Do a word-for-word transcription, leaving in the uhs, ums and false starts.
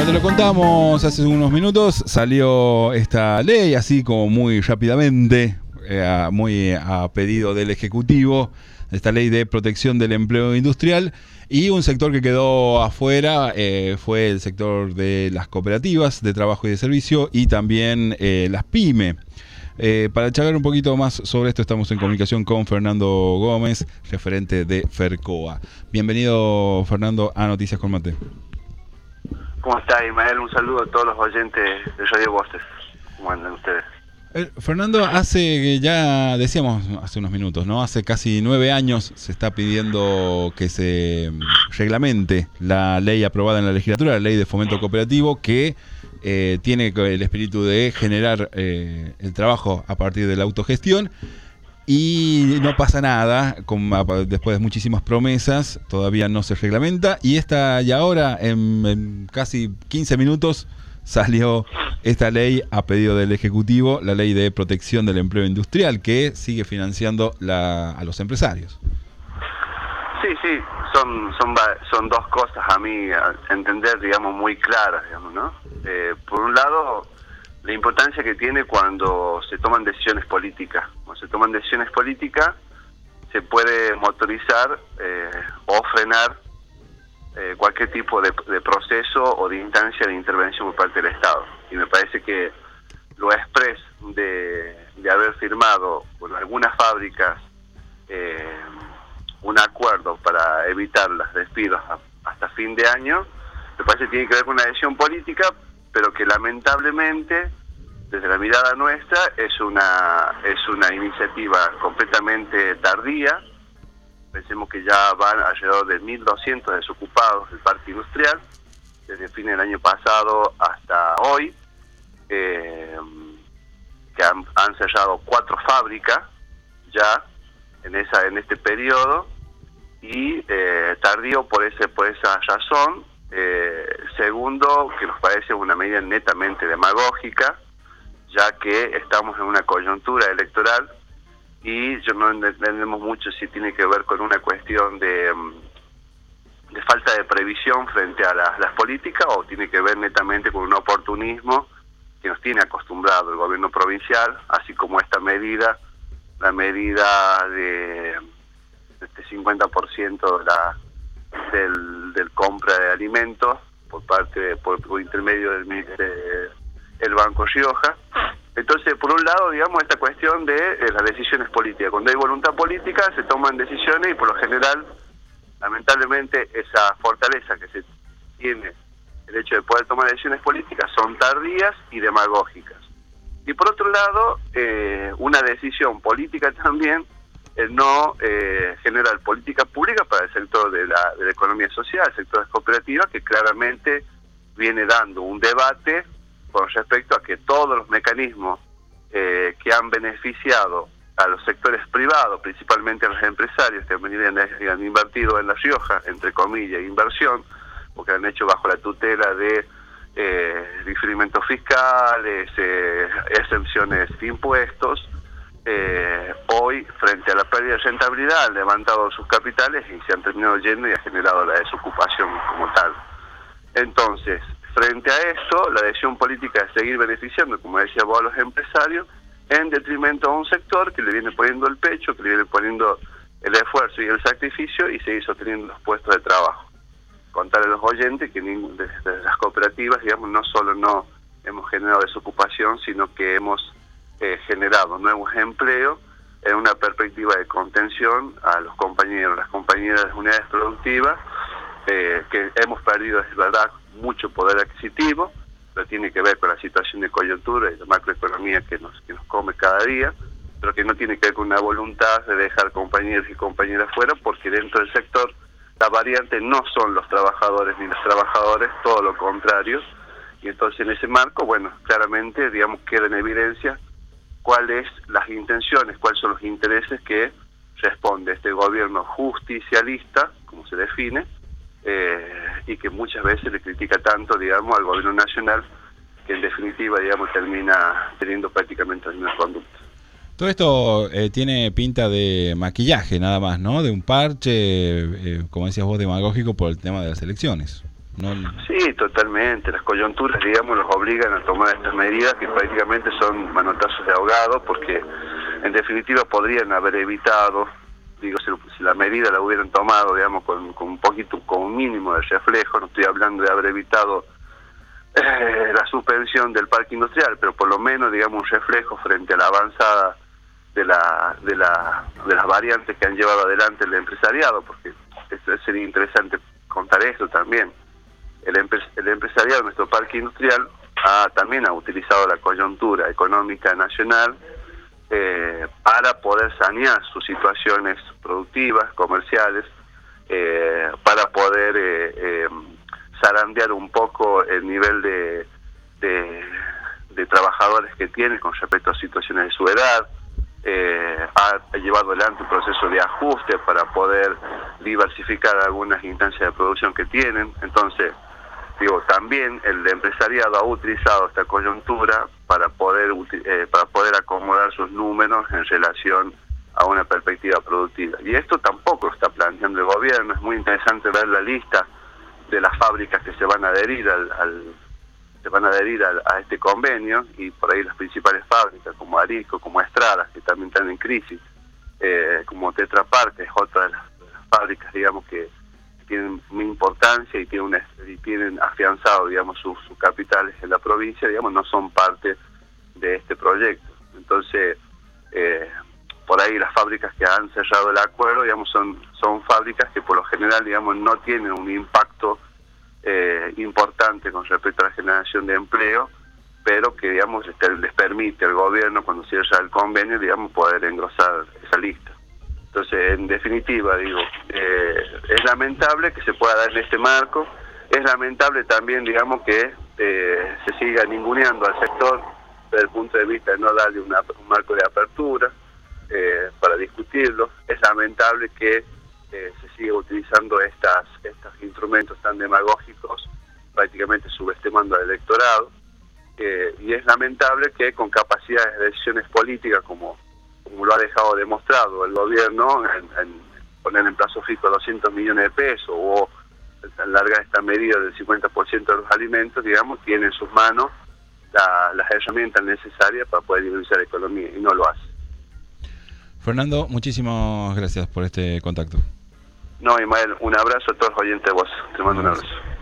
te lo contamos hace unos minutos, salió esta ley así como muy rápidamente, eh, muy a pedido del Ejecutivo, esta ley de protección del empleo industrial, y un sector que quedó afuera eh, fue el sector de las cooperativas de trabajo y de servicio y también eh, las pymes. Eh, para charlar un poquito más sobre esto estamos en comunicación con Fernando Gómez, referente de FERCOA. Bienvenido, Fernando, a Noticias con Mate. ¿Cómo está, Ismael? Un saludo a todos los oyentes de Radio Voces. ¿Cómo andan ustedes? Eh, Fernando, hace, ya decíamos hace unos minutos, ¿no? Hace casi nueve años se está pidiendo que se reglamente la ley aprobada en la legislatura, la ley de fomento cooperativo, que eh, tiene el espíritu de generar eh, el trabajo a partir de la autogestión. Y no pasa nada, con, después de muchísimas promesas, todavía no se reglamenta. Y esta y ahora, en, en casi quince minutos, salió esta ley a pedido del Ejecutivo, la ley de protección del empleo industrial, que sigue financiando la, a los empresarios. Sí, sí, son son son dos cosas a mí a entender, digamos, muy claras, digamos, ¿no? Eh, por un lado, la importancia que tiene cuando se toman decisiones políticas. Cuando se toman decisiones políticas, se puede motorizar eh, o frenar eh, cualquier tipo de, de proceso o de instancia de intervención por parte del Estado. Y me parece que lo express de, de haber firmado con algunas fábricas eh, un acuerdo para evitar los despidos a, hasta fin de año, me parece que tiene que ver con una decisión política, pero que lamentablemente desde la mirada nuestra es una es una iniciativa completamente tardía. Pensemos que ya van alrededor de mil doscientos desocupados del parque industrial desde el fin del año pasado hasta hoy, eh, que han, han cerrado cuatro fábricas ya en esa en este periodo, y eh, tardío por ese por esa razón. Eh, segundo, que nos parece una medida netamente demagógica, ya que estamos en una coyuntura electoral y yo no entendemos mucho si tiene que ver con una cuestión de, de falta de previsión frente a las, las políticas, o tiene que ver netamente con un oportunismo que nos tiene acostumbrado el gobierno provincial, así como esta medida, la medida de este cincuenta por ciento de la del, del compra de alimentos por parte de, por, por intermedio del de, el Banco Rioja. Entonces, por un lado, digamos, esta cuestión de eh, las decisiones políticas. Cuando hay voluntad política, se toman decisiones y, por lo general, lamentablemente, esa fortaleza que se tiene, el hecho de poder tomar decisiones políticas, son tardías y demagógicas. Y, por otro lado, eh, una decisión política también, eh, no eh, generar política pública para el sector de la, de la economía social, el sector de las cooperativas, que claramente viene dando un debate con respecto a que todos los mecanismos eh, que han beneficiado a los sectores privados, principalmente a los empresarios que han, venido, han invertido en La Rioja, entre comillas, inversión, porque han hecho bajo la tutela de eh, diferimientos fiscales, eh, exenciones de impuestos, eh, hoy, frente a la pérdida de rentabilidad, han levantado sus capitales y se han terminado yendo y ha generado la desocupación como tal. Entonces, frente a esto, la decisión política es seguir beneficiando, como decía vos, a los empresarios, en detrimento a un sector que le viene poniendo el pecho, que le viene poniendo el esfuerzo y el sacrificio y seguir sosteniendo los puestos de trabajo. Contarle a los oyentes que desde de las cooperativas, digamos, no solo no hemos generado desocupación, sino que hemos eh, generado nuevos empleos en una perspectiva de contención a los compañeros, las compañeras de las unidades productivas, eh, que hemos perdido, es verdad, mucho poder adquisitivo, pero tiene que ver con la situación de coyuntura y de macroeconomía que nos que nos come cada día, pero que no tiene que ver con una voluntad de dejar compañeros y compañeras fuera, porque dentro del sector la variante no son los trabajadores ni los trabajadores, todo lo contrario, y entonces en ese marco, bueno, claramente, digamos, queda en evidencia cuáles las intenciones, cuáles son los intereses que responde este gobierno justicialista, como se define, Eh, y que muchas veces le critica tanto, digamos, al gobierno nacional, que en definitiva, digamos, termina teniendo prácticamente las mismas conductas. Todo esto eh, tiene pinta de maquillaje nada más, ¿no? De un parche, eh, como decías vos, demagógico por el tema de las elecciones. ¿no? Sí, totalmente. Las coyunturas, digamos, los obligan a tomar estas medidas que prácticamente son manotazos de ahogado, porque en definitiva podrían haber evitado, digo, si, si la medida la hubieran tomado, digamos, con, con un poquito, con un mínimo de reflejo. No estoy hablando de haber evitado eh, la suspensión del parque industrial, pero por lo menos, digamos, un reflejo frente a la avanzada de la de la de las variantes que han llevado adelante el empresariado, porque es, sería interesante contar esto también. El, empre, el empresariado de nuestro parque industrial ha, también ha utilizado la coyuntura económica nacional eh, para poder sanear sus situaciones productivas, comerciales, eh, para poder eh, eh, zarandear un poco el nivel de, de, de trabajadores que tiene con respecto a situaciones de su edad. Eh, ha, ha llevado adelante un proceso de ajuste para poder diversificar algunas instancias de producción que tienen. Entonces, digo, también el empresariado ha utilizado esta coyuntura para poder eh, para poder acomodar sus números en relación a una perspectiva productiva. Y esto tampoco lo está planteando el gobierno. Es muy interesante ver la lista de las fábricas que se van a adherir al, al se van a adherir a, a este convenio, y por ahí las principales fábricas como Arisco, como Estrada, que también están en crisis, eh, como Tetra Pak, es otra de las, de las fábricas, digamos, que tienen una importancia y tienen, una, y tienen afianzado, digamos, sus, sus capitales en la provincia, digamos, no son parte de este proyecto. Entonces, eh, por ahí las fábricas que han cerrado el acuerdo, digamos, son, son fábricas que por lo general, digamos, no tienen un impacto Eh, importante con respecto a la generación de empleo, pero que, digamos, este, les permite al gobierno, cuando cierra el convenio, digamos, poder engrosar esa lista. Entonces, en definitiva, digo, eh, es lamentable que se pueda dar en este marco. Es lamentable también, digamos, que eh, se siga ninguneando al sector desde el punto de vista de no darle una, un marco de apertura eh, para discutirlo. Es lamentable que Eh, se sigue utilizando estas estos instrumentos tan demagógicos, prácticamente subestimando al electorado, eh, y es lamentable que con capacidades de decisiones políticas, como, como lo ha dejado demostrado el gobierno, en, en poner en plazo fijo doscientos millones de pesos o alargar esta medida del cincuenta por ciento de los alimentos, digamos, tiene en sus manos la, las herramientas necesarias para poder dinamizar la economía, y no lo hace. Fernando, muchísimas gracias por este contacto. No, Ismael, un abrazo a todos los oyentes de vos. Te mando un abrazo.